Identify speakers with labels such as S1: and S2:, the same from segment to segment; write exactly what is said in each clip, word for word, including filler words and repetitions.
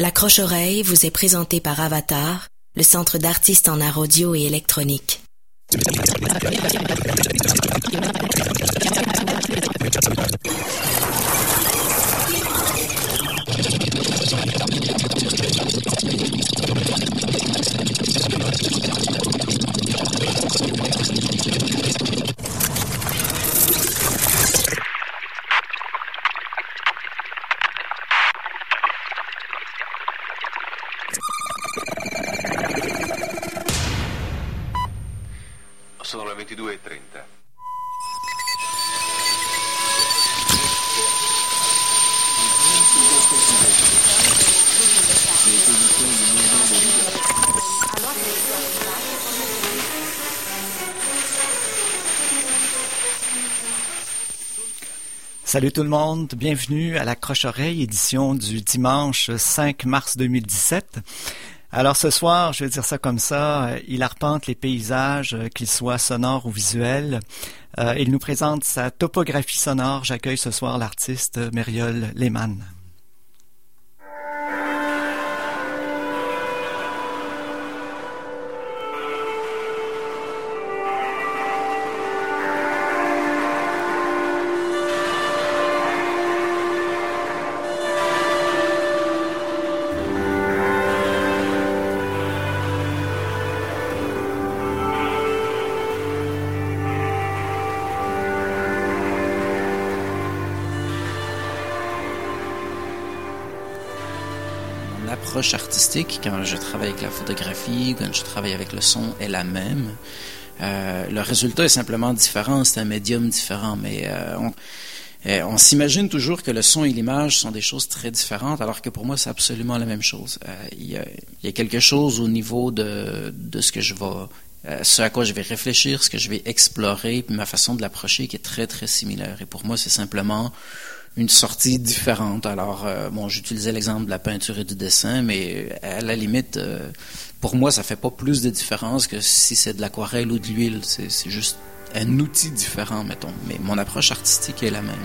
S1: L'accroche-oreille vous est présenté par Avatar, le centre d'artistes en art audio et électronique.
S2: Sono le ventidue e trenta.
S3: Salut tout le monde, bienvenue à l'Accroche-oreille, édition du dimanche cinq mars deux mille dix-sept. Alors ce soir, je vais dire ça comme ça, il arpente les paysages, qu'ils soient sonores ou visuels. Euh, il nous présente sa topographie sonore. J'accueille ce soir l'artiste Mériole Lehmann.
S4: L'approche artistique, quand je travaille avec la photographie, quand je travaille avec le son, est la même. Euh, le résultat est simplement différent, c'est un médium différent, mais euh, on, euh, on s'imagine toujours que le son et l'image sont des choses très différentes, alors que pour moi, c'est absolument la même chose. Euh, il y a, il y a quelque chose au niveau de, de ce que je vais, euh, ce à quoi je vais réfléchir, ce que je vais explorer, puis ma façon de l'approcher qui est très, très similaire. Et pour moi, c'est simplement une sortie différente. Alors, euh, bon, j'utilisais l'exemple de la peinture et du dessin, mais à la limite, euh, pour moi, ça fait pas plus de différence que si c'est de l'aquarelle ou de l'huile. C'est, c'est juste un outil différent, mettons. Mais mon approche artistique est la même.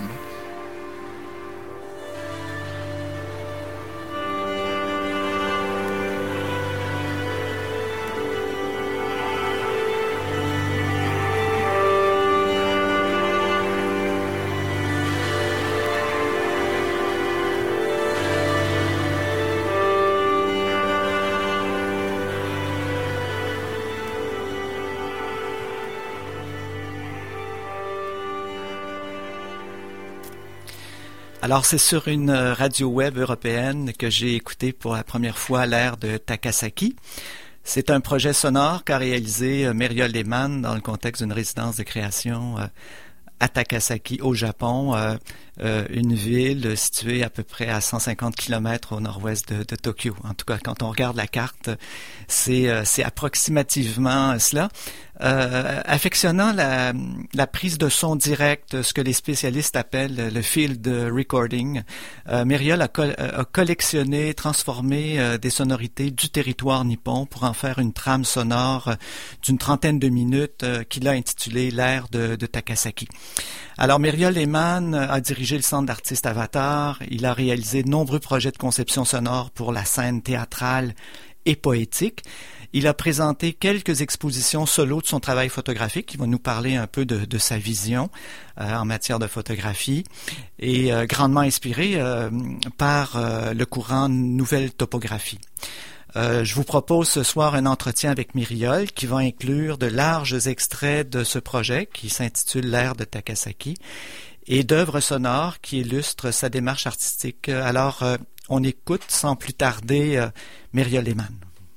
S3: Alors, c'est sur une radio web européenne que j'ai écouté pour la première fois l'air de Takasaki. C'est un projet sonore qu'a réalisé Mériole Lehmann dans le contexte d'une résidence de création à Takasaki, au Japon, euh, euh, une ville située à peu près à cent cinquante kilomètres au nord-ouest de, de Tokyo. En tout cas, quand on regarde la carte, c'est, euh, c'est approximativement cela. Euh, affectionnant la, la prise de son direct, ce que les spécialistes appellent le field recording, euh, Mériole a, col- a collectionné, transformé euh, des sonorités du territoire nippon pour en faire une trame sonore d'une trentaine de minutes euh, qu'il a intitulée l'air de, de Takasaki. Alors, Mériole Lehmann a dirigé le centre d'artistes Avatar. Il a réalisé de nombreux projets de conception sonore pour la scène théâtrale et poétique. Il a présenté quelques expositions solo de son travail photographique. Il va nous parler un peu de, de sa vision euh, en matière de photographie et euh, grandement inspiré euh, par euh, le courant Nouvelle Topographie. Euh, je vous propose ce soir un entretien avec Mériole qui va inclure de larges extraits de ce projet qui s'intitule L'air de Takasaki et d'œuvres sonores qui illustrent sa démarche artistique. Alors, euh, on écoute sans plus tarder euh, Mériole Lehmann.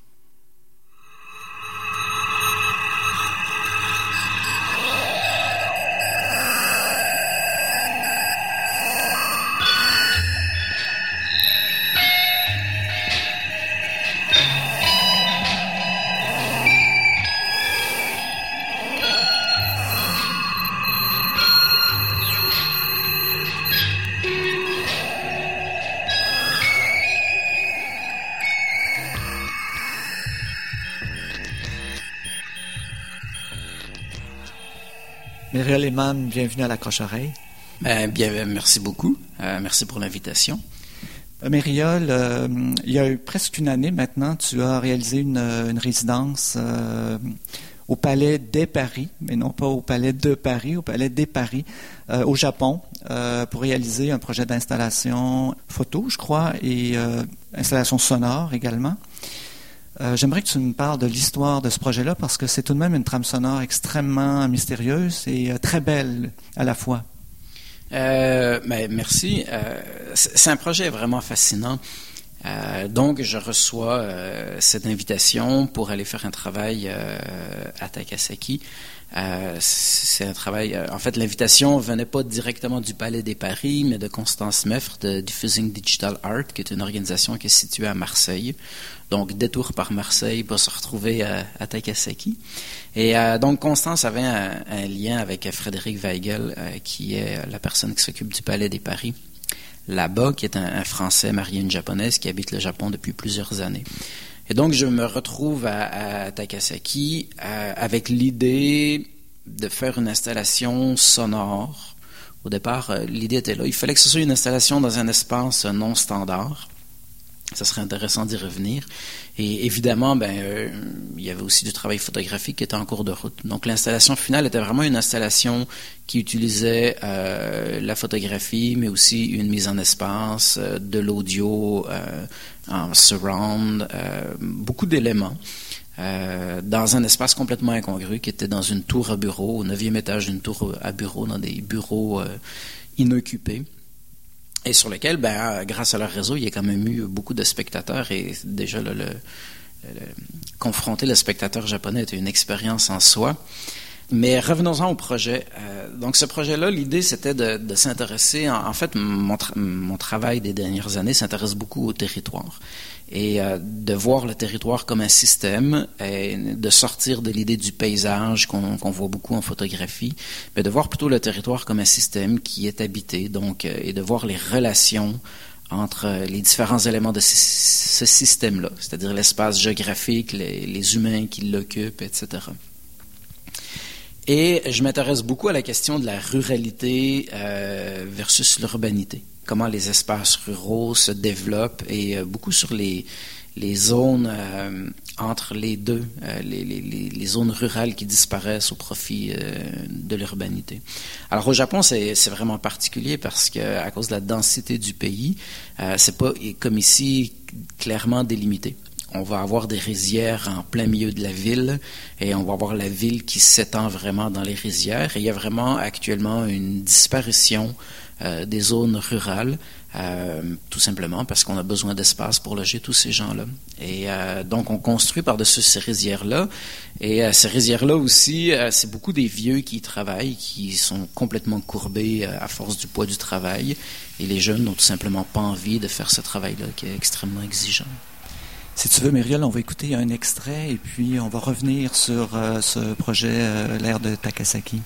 S3: Mériole Lehmann, bienvenue à l'Accroche-oreille.
S4: Ben, bien, merci beaucoup. Euh, merci pour l'invitation.
S3: Mériole, euh, il y a eu presque une année maintenant, tu as réalisé une, une résidence euh, au Palais des Paris, mais non pas au Palais de Paris, au Palais des Paris, euh, au Japon, euh, pour réaliser un projet d'installation photo, je crois, et euh, installation sonore également. Euh, j'aimerais que tu me parles de l'histoire de ce projet-là, parce que c'est tout de même une trame sonore extrêmement mystérieuse et euh, très belle à la fois.
S4: Euh, ben, merci. Euh, c'est un projet vraiment fascinant. Euh, donc, je reçois euh, cette invitation pour aller faire un travail euh, à Takasaki. Euh, c'est un travail. Euh, en fait, l'invitation venait pas directement du Palais des Paris, mais de Constance Meffre de Diffusing Digital Art, qui est une organisation qui est située à Marseille. Donc, détour par Marseille pour se retrouver à, à Takasaki. Et euh, donc, Constance avait un, un lien avec Frédéric Weigel, euh, qui est la personne qui s'occupe du Palais des Paris là-bas, qui est un, un Français marié à une Japonaise qui habite le Japon depuis plusieurs années. Et donc, je me retrouve à, à Takasaki euh, avec l'idée de faire une installation sonore. Au départ, euh, l'idée était là. Il fallait que ce soit une installation dans un espace non standard. Ça serait intéressant d'y revenir. Et évidemment, ben, euh, il y avait aussi du travail photographique qui était en cours de route. Donc, l'installation finale était vraiment une installation qui utilisait euh, la photographie, mais aussi une mise en espace, euh, de l'audio euh, en surround, euh, beaucoup d'éléments. Euh, dans un espace complètement incongru qui était dans une tour à bureau, au neuvième étage d'une tour à bureau, dans des bureaux euh, inoccupés. Et sur lequel, ben, grâce à leur réseau, il y a quand même eu beaucoup de spectateurs et déjà le, le, le, confronter le spectateur japonais était une expérience en soi. Mais revenons-en au projet. Euh, donc ce projet-là, l'idée c'était de, de s'intéresser, en, en fait mon, tra- mon travail des dernières années s'intéresse beaucoup au territoire et euh, de voir le territoire comme un système et de sortir de l'idée du paysage qu'on, qu'on voit beaucoup en photographie, mais de voir plutôt le territoire comme un système qui est habité, donc euh, et de voir les relations entre les différents éléments de ce, ce système-là, c'est-à-dire l'espace géographique, les, les humains qui l'occupent, et cetera. Et je m'intéresse beaucoup à la question de la ruralité euh, versus l'urbanité. Comment les espaces ruraux se développent et euh, beaucoup sur les, les zones euh, entre les deux, euh, les, les, les zones rurales qui disparaissent au profit euh, de l'urbanité. Alors au Japon, c'est, c'est vraiment particulier parce que à cause de la densité du pays, euh, c'est pas comme ici clairement délimité. On va avoir des rizières en plein milieu de la ville et on va avoir la ville qui s'étend vraiment dans les rizières. Et il y a vraiment actuellement une disparition euh, des zones rurales, euh, tout simplement parce qu'on a besoin d'espace pour loger tous ces gens-là. Et euh, donc on construit par-dessus ces rizières-là. Et euh, ces rizières-là aussi, euh, c'est beaucoup des vieux qui y travaillent, qui sont complètement courbés euh, à force du poids du travail. Et les jeunes n'ont tout simplement pas envie de faire ce travail-là qui est extrêmement exigeant.
S3: Si tu veux, Mériole, on va écouter un extrait et puis on va revenir sur euh, ce projet euh, L'ère de Takasaki.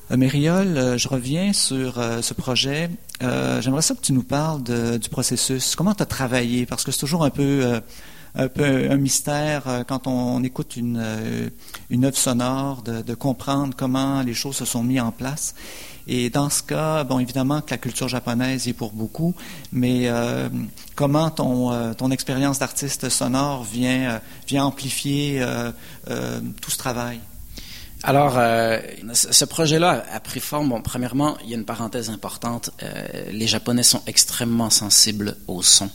S3: Euh, Mériole, euh, je reviens sur euh, ce projet. Euh, j'aimerais ça que tu nous parles de, du processus. Comment tu as travaillé? Parce que c'est toujours un peu, euh, un peu un mystère euh, quand on, on écoute une, euh, une œuvre sonore, de, de comprendre comment les choses se sont mises en place. Et dans ce cas, bon, évidemment que la culture japonaise y est pour beaucoup, mais euh, comment ton, euh, ton expérience d'artiste sonore vient, euh, vient amplifier euh, euh, tout ce travail?
S4: Alors, euh, ce projet-là a pris forme. Bon, premièrement, il y a une parenthèse importante. Euh, les Japonais sont extrêmement sensibles au son.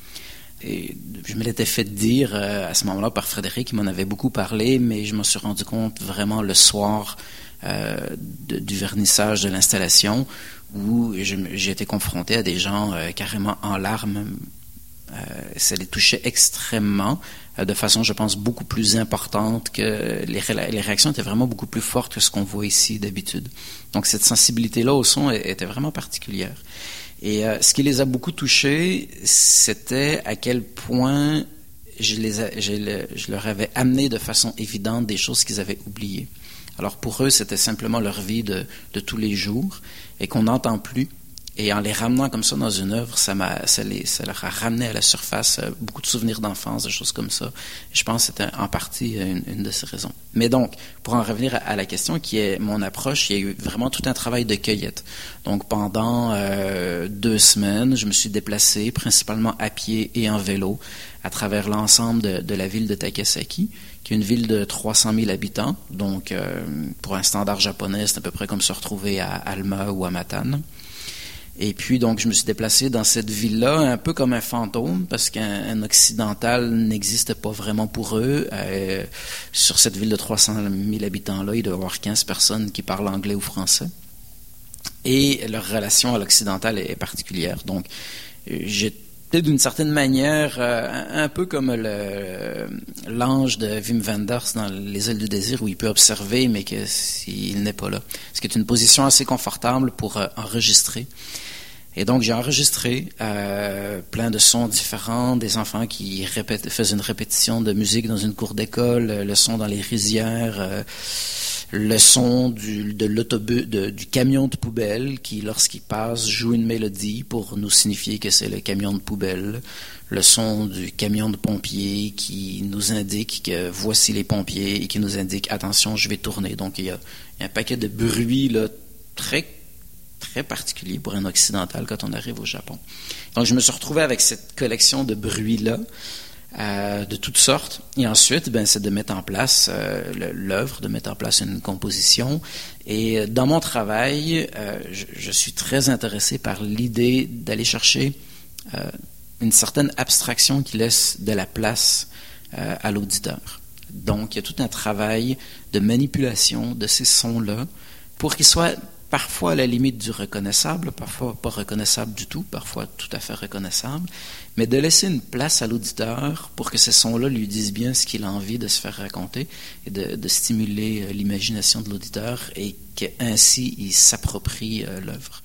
S4: Et je me l'étais fait dire euh, à ce moment-là par Frédéric, qui m'en avait beaucoup parlé, mais je me suis rendu compte vraiment le soir euh, de, du vernissage de l'installation où je, j'ai été confronté à des gens euh, carrément en larmes. Euh, ça les touchait extrêmement, euh, de façon, je pense, beaucoup plus importante que les, ré- les réactions étaient vraiment beaucoup plus fortes que ce qu'on voit ici d'habitude. Donc cette sensibilité-là au son était vraiment particulière. Et euh, ce qui les a beaucoup touchés, c'était à quel point je, les a, je, le, je leur avais amené de façon évidente des choses qu'ils avaient oubliées. Alors pour eux, c'était simplement leur vie de, de tous les jours et qu'on n'entend plus. Et en les ramenant comme ça dans une œuvre, ça, m'a, ça, les, ça leur a ramené à la surface euh, beaucoup de souvenirs d'enfance, de choses comme ça. Et je pense que c'était en partie une, une de ces raisons. Mais donc, pour en revenir à, à la question qui est mon approche, il y a eu vraiment tout un travail de cueillette. Donc pendant euh, deux semaines, je me suis déplacé principalement à pied et en vélo à travers l'ensemble de, de la ville de Takasaki, qui est une ville de trois cent mille habitants. Donc, euh, pour un standard japonais, c'est à peu près comme se retrouver à Alma ou à Matane. Et puis, donc, je me suis déplacé dans cette ville-là un peu comme un fantôme, parce qu'un un occidental n'existe pas vraiment pour eux. Euh, sur cette ville de trois cent mille habitants-là, il doit y avoir quinze personnes qui parlent anglais ou français. Et leur relation à l'occidental est, est particulière. Donc, j'étais d'une certaine manière euh, un peu comme le, l'ange de Wim Wenders dans Les Ailes du désir, où il peut observer, mais que s'il n'est pas là. Ce qui est une position assez confortable pour euh, enregistrer. Et donc, j'ai enregistré euh, plein de sons différents, des enfants qui répètent, faisaient une répétition de musique dans une cour d'école, le son dans les rizières, euh, le son du, de l'autobus, de, du camion de poubelle qui, lorsqu'il passe, joue une mélodie pour nous signifier que c'est le camion de poubelle, le son du camion de pompiers qui nous indique que voici les pompiers et qui nous indique attention, je vais tourner. Donc, il y a, il y a un paquet de bruits là, très très particulier pour un occidental quand on arrive au Japon. Donc, je me suis retrouvé avec cette collection de bruits-là, euh, de toutes sortes. Et ensuite, ben, c'est de mettre en place euh, l'œuvre, de mettre en place une composition. Et dans mon travail, euh, je, je suis très intéressé par l'idée d'aller chercher euh, une certaine abstraction qui laisse de la place euh, à l'auditeur. Donc, il y a tout un travail de manipulation de ces sons-là pour qu'ils soient parfois à la limite du reconnaissable, parfois pas reconnaissable du tout, parfois tout à fait reconnaissable, mais de laisser une place à l'auditeur pour que ces sons-là lui disent bien ce qu'il a envie de se faire raconter et de, de stimuler l'imagination de l'auditeur et qu'ainsi il s'approprie euh, l'œuvre.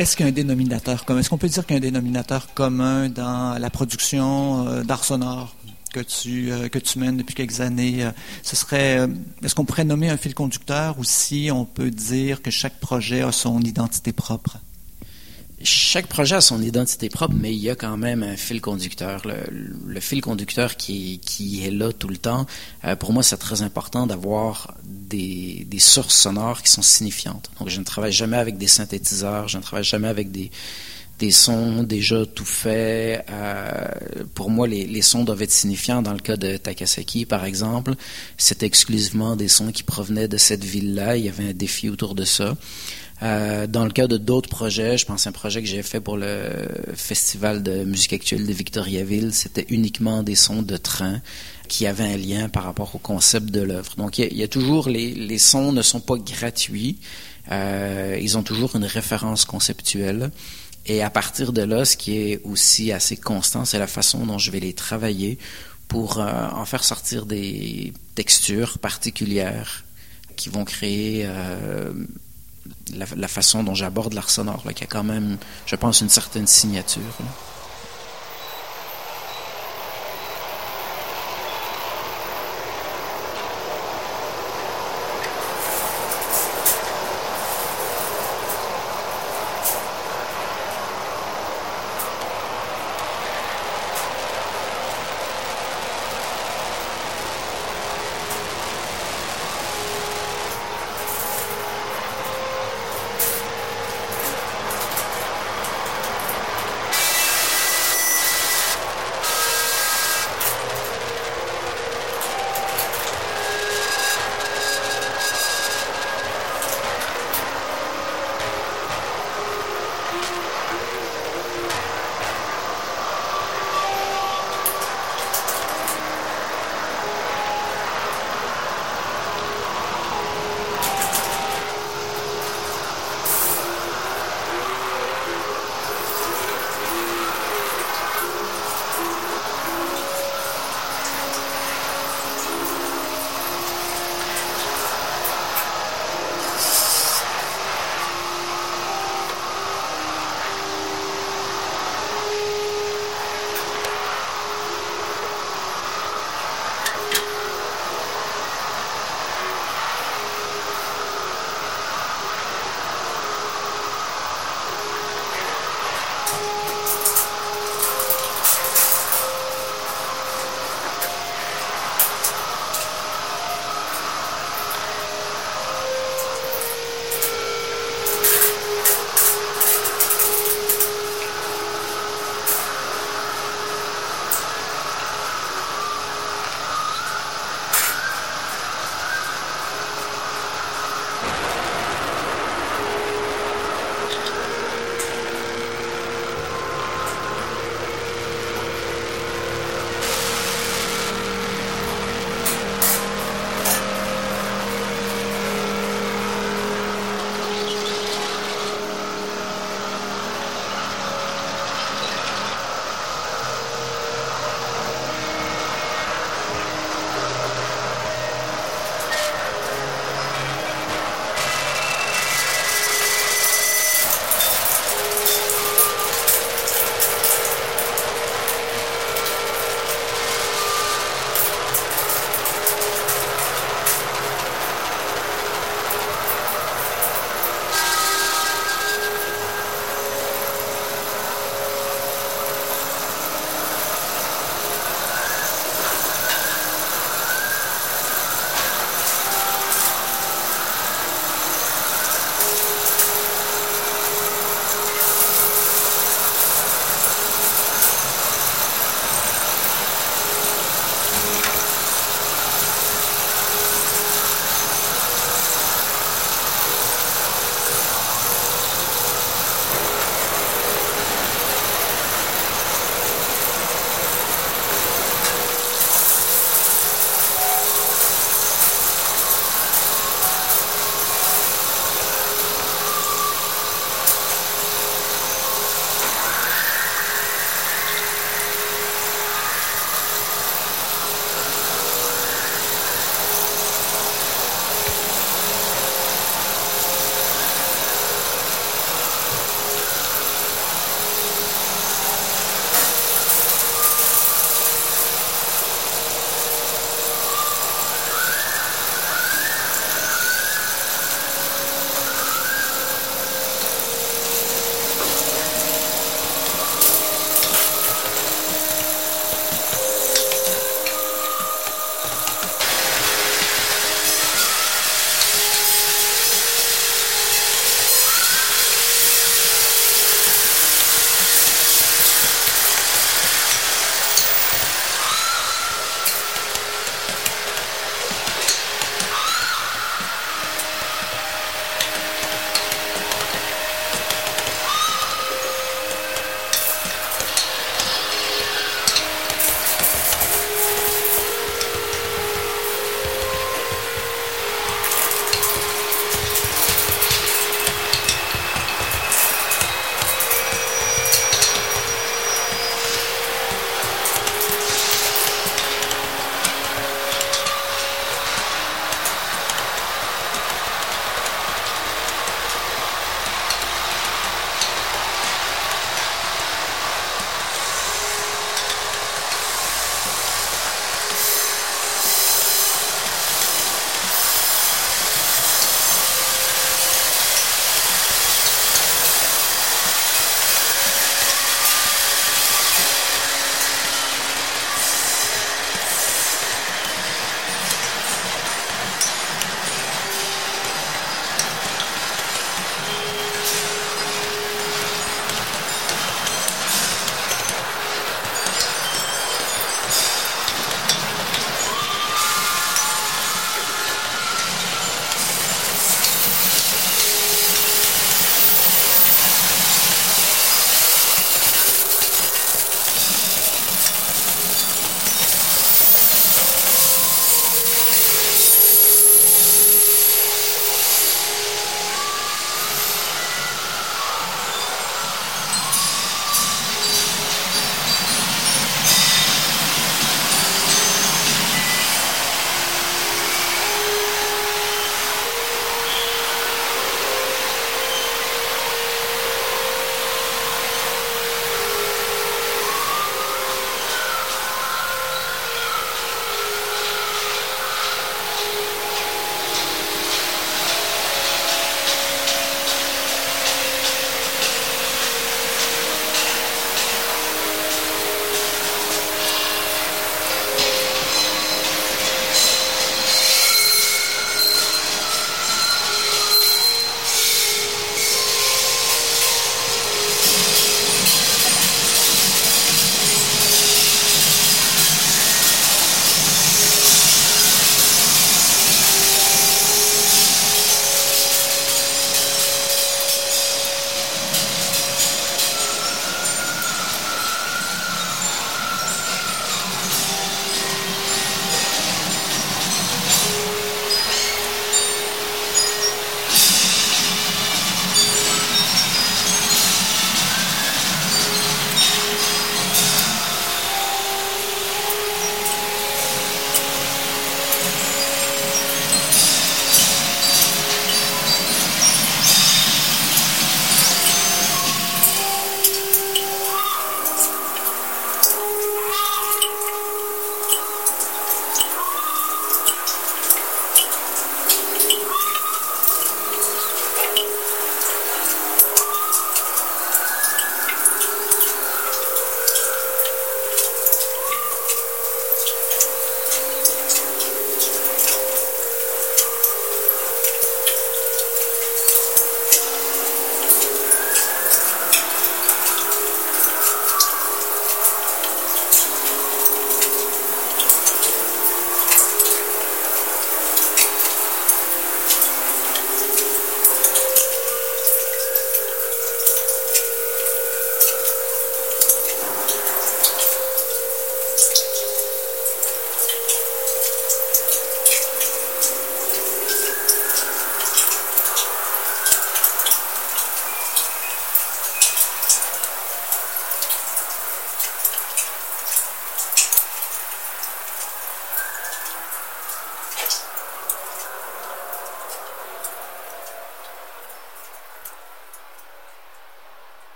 S3: Est-ce qu'il y a un dénominateur commun? Est-ce qu'on peut dire qu'il y a un dénominateur commun dans la production euh, d'art sonore que tu, euh, que tu mènes depuis quelques années? Euh, ce serait, euh, est-ce qu'on pourrait nommer un fil conducteur ou si on peut dire que chaque projet a son identité propre?
S4: Chaque projet a son identité propre, mais il y a quand même un fil conducteur. Le, le fil conducteur qui, qui est là tout le temps, euh, pour moi, c'est très important d'avoir des, des sources sonores qui sont signifiantes. Donc, je ne travaille jamais avec des synthétiseurs, je ne travaille jamais avec des, des sons déjà tout faits. Euh, pour moi, les, les sons doivent être signifiants. Dans le cas de Takasaki, par exemple, c'était exclusivement des sons qui provenaient de cette ville-là. Il y avait un défi autour de ça. Euh, dans le cas de d'autres projets, je pense à un projet que j'ai fait pour le Festival de musique actuelle de Victoriaville, c'était uniquement des sons de train qui avaient un lien par rapport au concept de l'œuvre. Donc, il y, il y a toujours, les, les sons ne sont pas gratuits, euh, ils ont toujours une référence conceptuelle. Et à partir de là, ce qui est aussi assez constant, c'est la façon dont je vais les travailler pour euh, en faire sortir des textures particulières qui vont créer... Euh, La, la façon dont j'aborde l'art sonore, là, qui a quand même, je pense, une certaine signature. Là.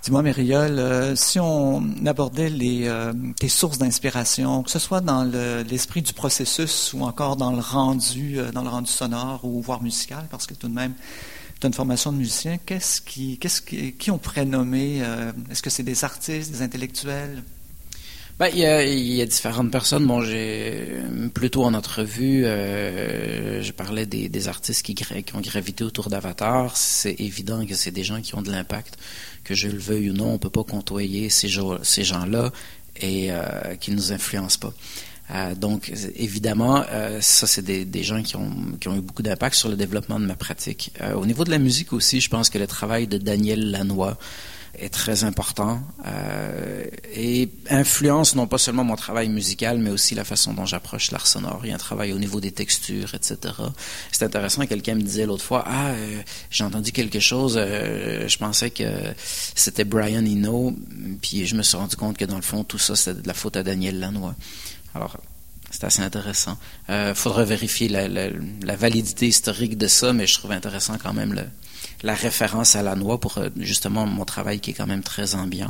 S3: Dis-moi, Mériole, euh, si on abordait les, euh, tes sources d'inspiration, que ce soit dans le, l'esprit du processus ou encore dans le rendu, euh, dans le rendu sonore ou voire musical, parce que tout de même, tu as une formation de musicien, qu'est-ce qui, qu'est-ce qui, qui on pourrait nommer? Euh, est-ce que c'est des artistes, des intellectuels?
S4: Ben, il y a, il y a différentes personnes. Bon, j'ai plutôt en entrevue, euh, je parlais des, des artistes qui, qui ont gravité autour d'Avatar. C'est évident que c'est des gens qui ont de l'impact, que je le veuille ou non, on peut pas côtoyer ces, ces gens-là et euh, qui nous influencent pas. Euh, donc, évidemment, euh, ça, c'est des, des gens qui ont, qui ont eu beaucoup d'impact sur le développement de ma pratique. Euh, au niveau de la musique aussi, je pense que le travail de Daniel Lanois est très important euh, et influence non pas seulement mon travail musical, mais aussi la façon dont j'approche l'art sonore. Il y a un travail au niveau des textures, et cetera. C'est intéressant, quelqu'un me disait l'autre fois, « Ah, euh, j'ai entendu quelque chose, euh, je pensais que c'était Brian Eno, puis je me suis rendu compte que dans le fond, tout ça, c'était de la faute à Daniel Lanois. » Alors, c'est assez intéressant. Il euh, faudra vérifier la, la, la validité historique de ça, mais je trouve intéressant quand même le, la référence à Lanois pour justement mon travail qui est quand même très ambiant.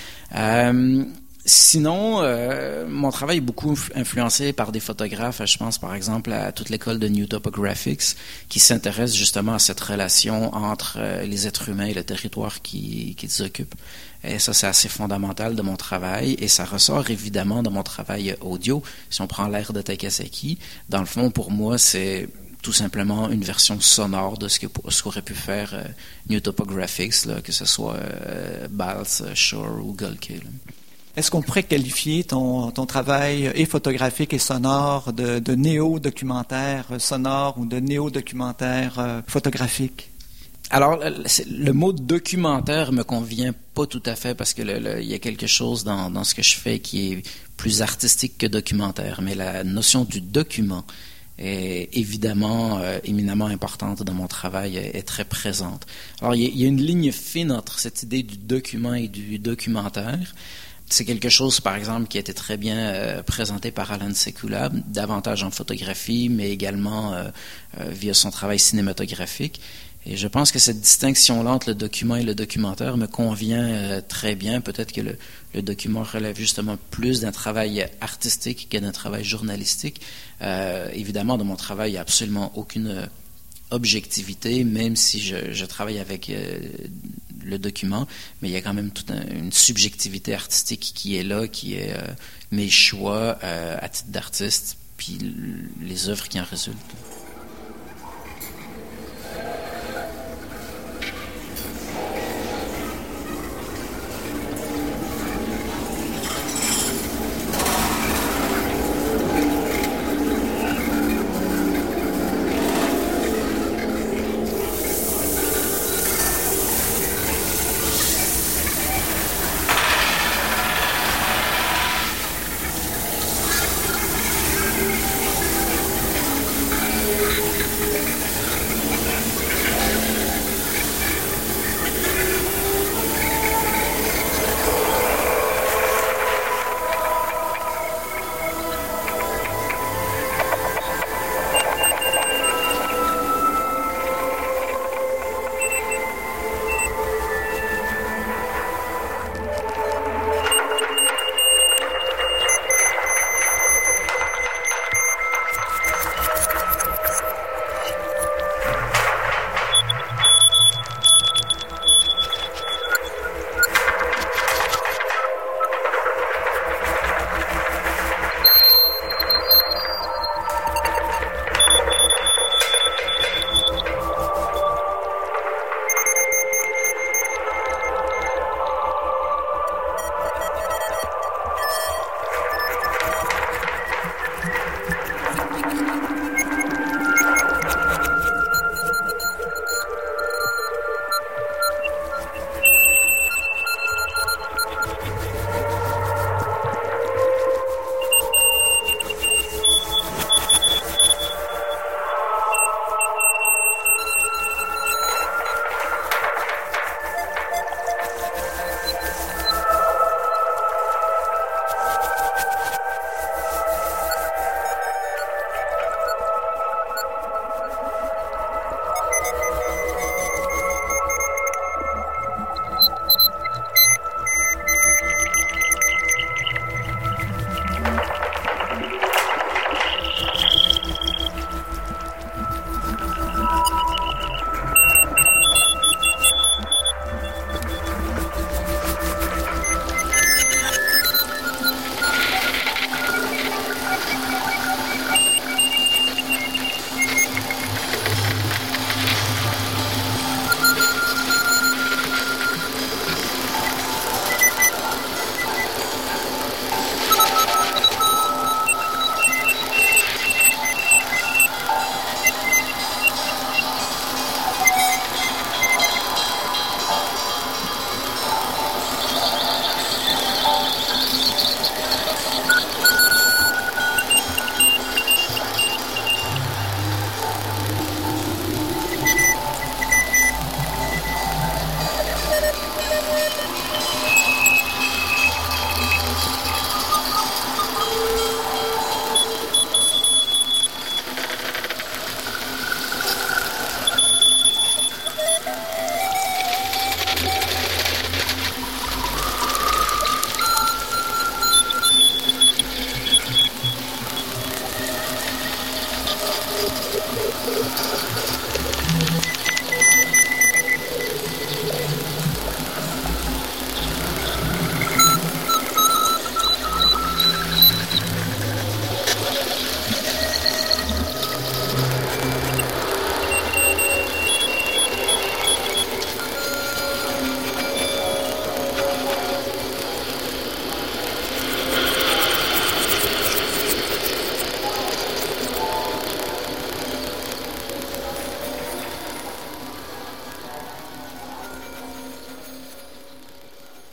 S4: Euh, sinon, euh, mon travail est beaucoup influencé par des photographes. Je pense par exemple à toute l'école de New Topographics qui s'intéresse justement à cette relation entre euh, les êtres humains et le territoire qui, qu'ils occupent. Et ça, c'est assez fondamental de mon travail et ça ressort évidemment dans mon travail audio. Si on prend l'ère de Takasaki, dans le fond, pour moi, c'est tout simplement une version sonore de ce que ce qu'aurait pu faire euh, New Topographics, là, que ce soit euh, Balz, Shore ou Gulke.
S3: Est-ce qu'on pourrait qualifier ton, ton travail et photographique et sonore de, de néo-documentaire sonore ou de néo-documentaire euh, photographique?
S4: Alors, le mot documentaire me convient pas tout à fait parce que le, le, il y a quelque chose dans, dans ce que je fais qui est plus artistique que documentaire. Mais la notion du document est évidemment euh, éminemment importante dans mon travail, est, est très présente. Alors, il y, a, il y a une ligne fine entre cette idée du document et du documentaire. C'est quelque chose, par exemple, qui a été très bien euh, présenté par Alan Sekula, davantage en photographie, mais également euh, euh, via son travail cinématographique. Et je pense que cette distinction-là entre le document et le documentaire me convient euh, très bien. Peut-être que le, le document relève justement plus d'un travail artistique que d'un travail journalistique. Euh, évidemment, dans mon travail, il n'y a absolument aucune euh, objectivité, même si je, je travaille avec euh, le document, mais il y a quand même toute un, une subjectivité artistique qui est là, qui est euh, mes choix euh, à titre d'artiste, puis les œuvres qui en résultent.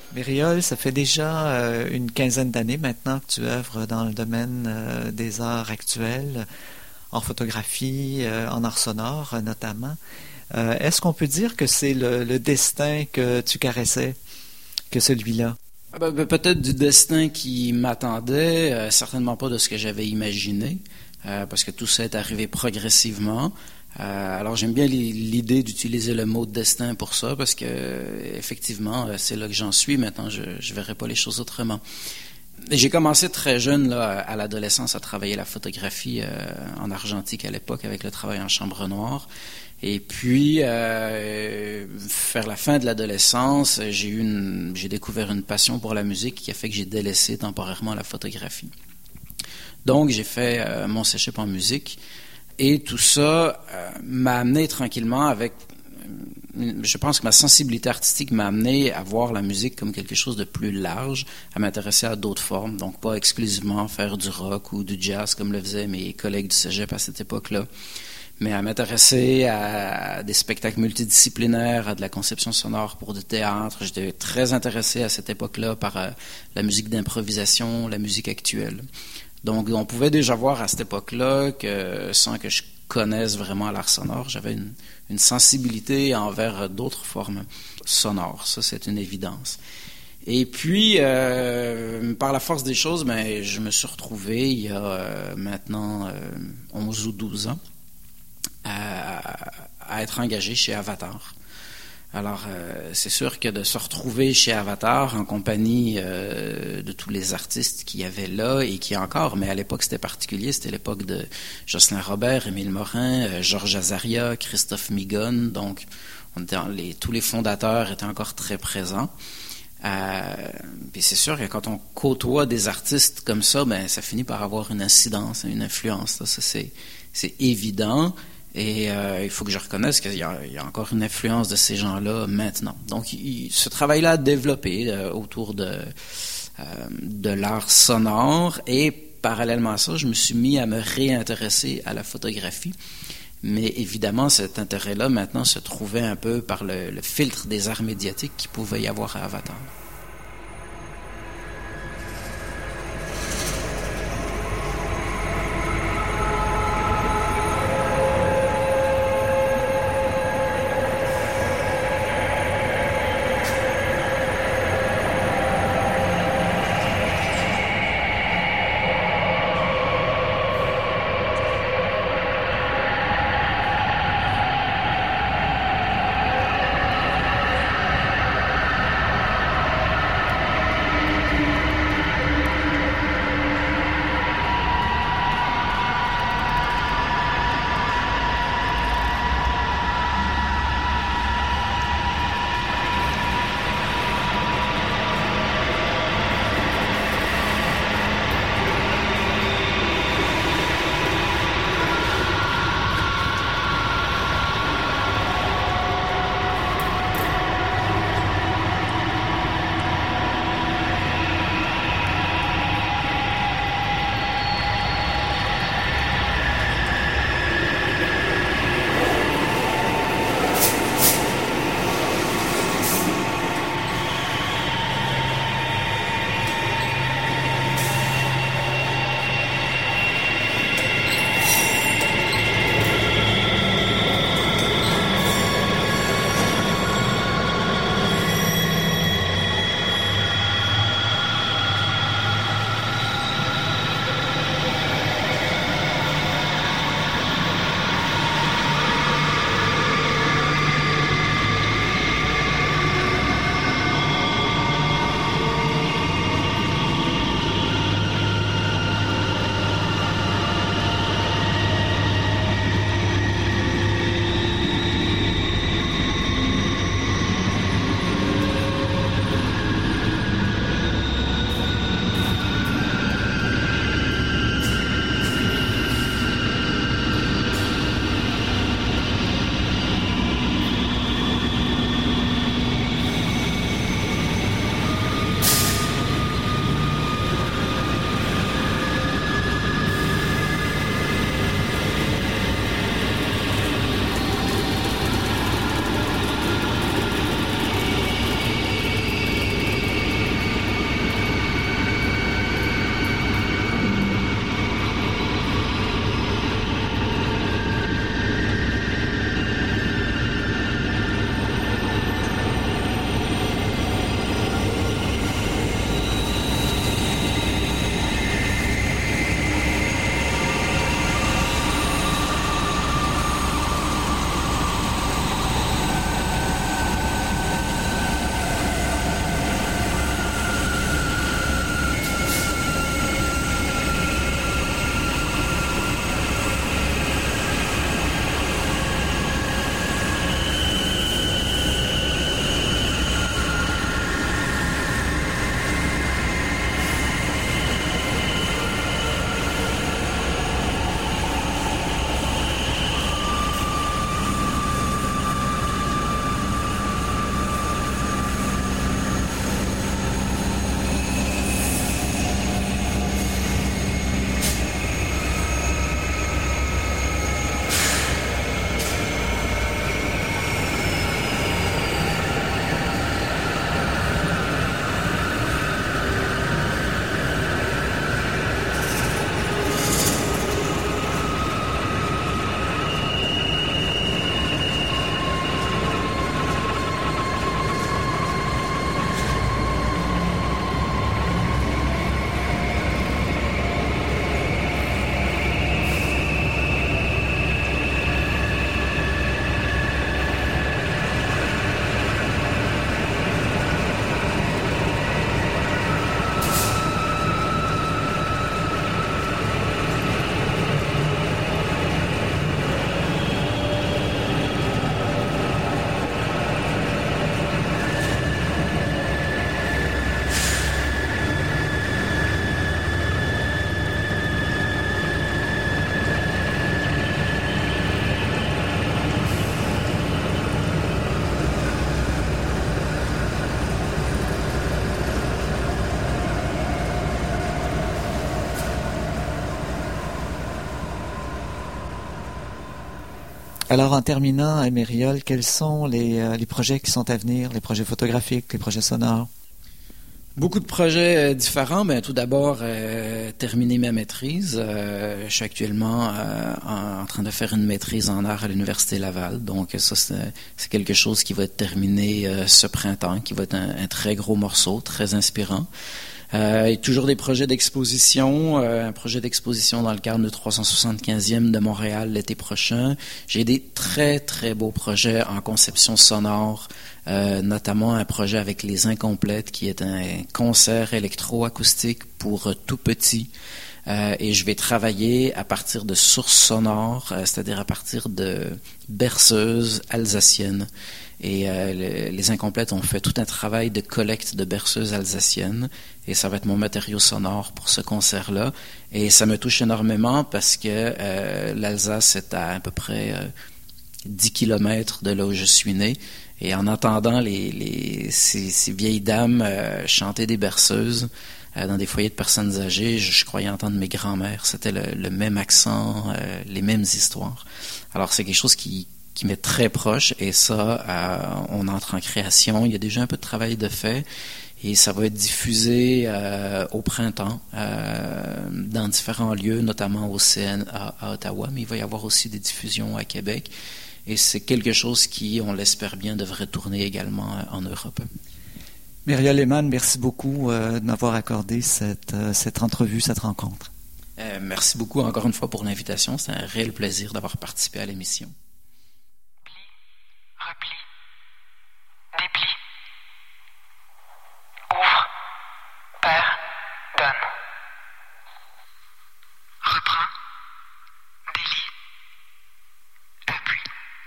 S3: Myriol, ça fait déjà euh, une quinzaine d'années maintenant que tu œuvres dans le domaine euh, des arts actuels, en photographie, euh, en art sonore euh, notamment. Euh, est-ce qu'on peut dire que c'est le, le destin que tu caressais, que celui-là?
S4: Ben, ben, peut-être du destin qui m'attendait, euh, certainement pas de ce que j'avais imaginé, euh, parce que tout ça est arrivé progressivement. Euh, alors j'aime bien l'idée d'utiliser le mot destin pour ça, parce que effectivement, c'est là que j'en suis. Maintenant, je ne verrai pas les choses autrement. J'ai commencé très jeune, là, à l'adolescence, à travailler la photographie euh, en argentique à l'époque, avec le travail en chambre noire. Et puis, euh, vers la fin de l'adolescence, j'ai eu une, j'ai découvert une passion pour la musique qui a fait que j'ai délaissé temporairement la photographie. Donc, j'ai fait euh, mon cégep en musique. Et tout ça euh, m'a amené tranquillement avec... Je pense que ma sensibilité artistique m'a amené à voir la musique comme quelque chose de plus large, à m'intéresser à d'autres formes, donc pas exclusivement faire du rock ou du jazz comme le faisaient mes collègues du cégep à cette époque-là, mais à m'intéresser à des spectacles multidisciplinaires, à de la conception sonore pour du théâtre. J'étais très intéressé à cette époque-là par euh, la musique d'improvisation, la musique actuelle. Donc, on pouvait déjà voir à cette époque-là que, sans que je connaisse vraiment l'art sonore, j'avais une, une sensibilité envers d'autres formes sonores. Ça, c'est une évidence. Et puis, euh, par la force des choses, ben, je me suis retrouvé, il y a euh, maintenant euh, onze ou douze ans, à, à être engagé chez Avatar. Alors, euh, c'est sûr que de se retrouver chez Avatar en compagnie euh, de tous les artistes qu'il y avait là et qui encore, mais à l'époque c'était particulier, c'était l'époque de Jocelyn Robert, Émile Morin, euh, Georges Azaria, Christophe Migonne, donc on était en, les, tous les fondateurs étaient encore très présents. Euh, puis c'est sûr que quand on côtoie des artistes comme ça, ben ça finit par avoir une incidence, une influence. Là, ça c'est, c'est évident. Et euh, il faut que je reconnaisse qu'il y a, il y a encore une influence de ces gens-là maintenant. Donc, il, ce travail-là a développé euh, autour de, euh, de l'art sonore. Et parallèlement à ça, je me suis mis à me réintéresser à la photographie. Mais évidemment, cet intérêt-là, maintenant, se trouvait un peu par le, le filtre des arts médiatiques qu'il pouvait y avoir à Avatar.
S3: Alors, en terminant, Mériole, quels sont les, euh, les projets qui sont à venir, les projets photographiques, les projets sonores?
S4: Beaucoup de projets euh, différents. Ben, tout d'abord, euh, terminer ma maîtrise. Euh, je suis actuellement euh, en, en train de faire une maîtrise en art à l'Université Laval. Donc, ça, c'est, c'est quelque chose qui va être terminé euh, ce printemps, qui va être un, un très gros morceau, très inspirant. Euh, et toujours des projets d'exposition, euh, un projet d'exposition dans le cadre du trois cent soixante-quinzième de Montréal l'été prochain. J'ai des très, très beaux projets en conception sonore, euh, notamment un projet avec Les Incomplètes, qui est un concert électroacoustique pour euh, tout petit. Euh, et je vais travailler à partir de sources sonores, euh, c'est-à-dire à partir de berceuses alsaciennes. Et euh, le, les Incomplètes ont fait tout un travail de collecte de berceuses alsaciennes, et ça va être mon matériau sonore pour ce concert-là. Et ça me touche énormément parce que euh, l'Alsace est à à peu près euh, dix kilomètres de là où je suis né. Et en entendant les, les, ces, ces vieilles dames euh, chanter des berceuses euh, dans des foyers de personnes âgées, je, je croyais entendre mes grands-mères. C'était le, le même accent, euh, les mêmes histoires. Alors c'est quelque chose qui qui m'est très proche, et ça, euh, on entre en création. Il y a déjà un peu de travail de fait, et ça va être diffusé euh, au printemps euh, dans différents lieux, notamment au C N à, à Ottawa, mais il va y avoir aussi des diffusions à Québec, et c'est quelque chose qui, on l'espère bien, devrait tourner également en Europe.
S3: Mériole Lehmann, merci beaucoup euh, de m'avoir accordé cette, euh, cette entrevue, cette rencontre.
S4: Euh, merci beaucoup encore une fois pour l'invitation. C'est un réel plaisir d'avoir participé à l'émission.
S5: Repli, déplie, ouvre, perd, donne, reprend, délie, appuie,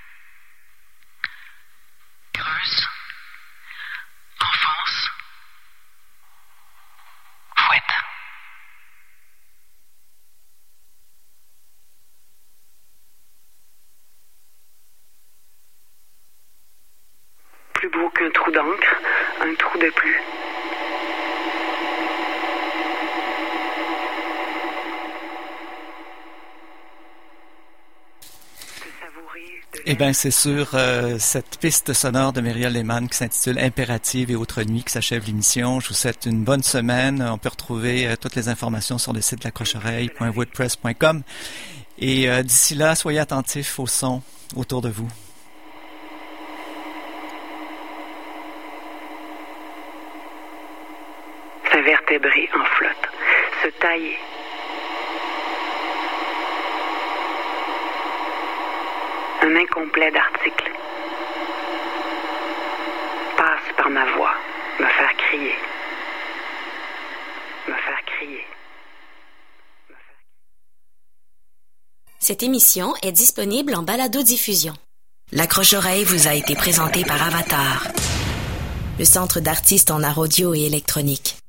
S5: creuse, enfonce, fouette. Plus beau qu'un trou d'encre, un trou de plus.
S3: Eh bien, c'est sur euh, cette piste sonore de Mériole Lehmann qui s'intitule Impérative et autres nuits que s'achève l'émission. Je vous souhaite une bonne semaine. On peut retrouver euh, toutes les informations sur le site de la cloche oreille point wordpress point com. Et euh, d'ici là, soyez attentifs au son autour de vous.
S5: S'invertébrer en flotte, se tailler. Un incomplet d'articles passe par ma voix, me faire crier, me faire crier. Me faire...
S1: Cette émission est disponible en balado-diffusion. La Croche-Oreille vous a été présentée par Avatar, le Centre d'artistes en art audio et électronique.